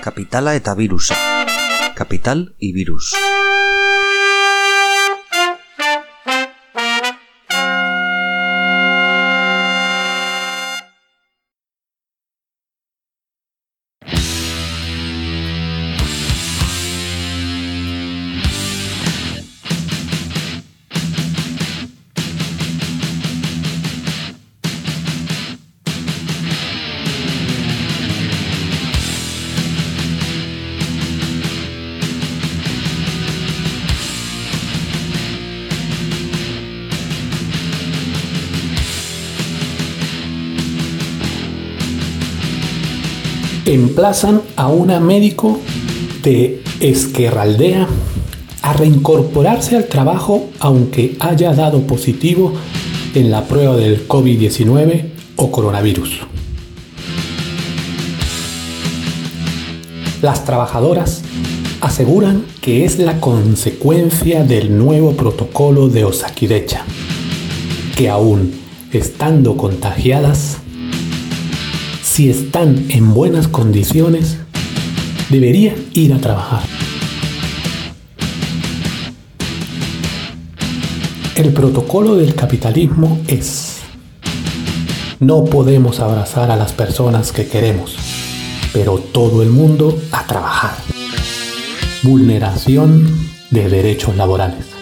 Kapitala eta virusa. Kapital y virus. Emplazan a una médico de Ezkerraldea a reincorporarse al trabajo aunque haya dado positivo en la prueba del COVID-19 o coronavirus. Las trabajadoras aseguran que es la consecuencia del nuevo protocolo de Osakidecha, que aún estando contagiadas, si están en buenas condiciones, deberían ir a trabajar. El protocolo del capitalismo es: no podemos abrazar a las personas que queremos, pero todo el mundo a trabajar. Vulneración de derechos laborales.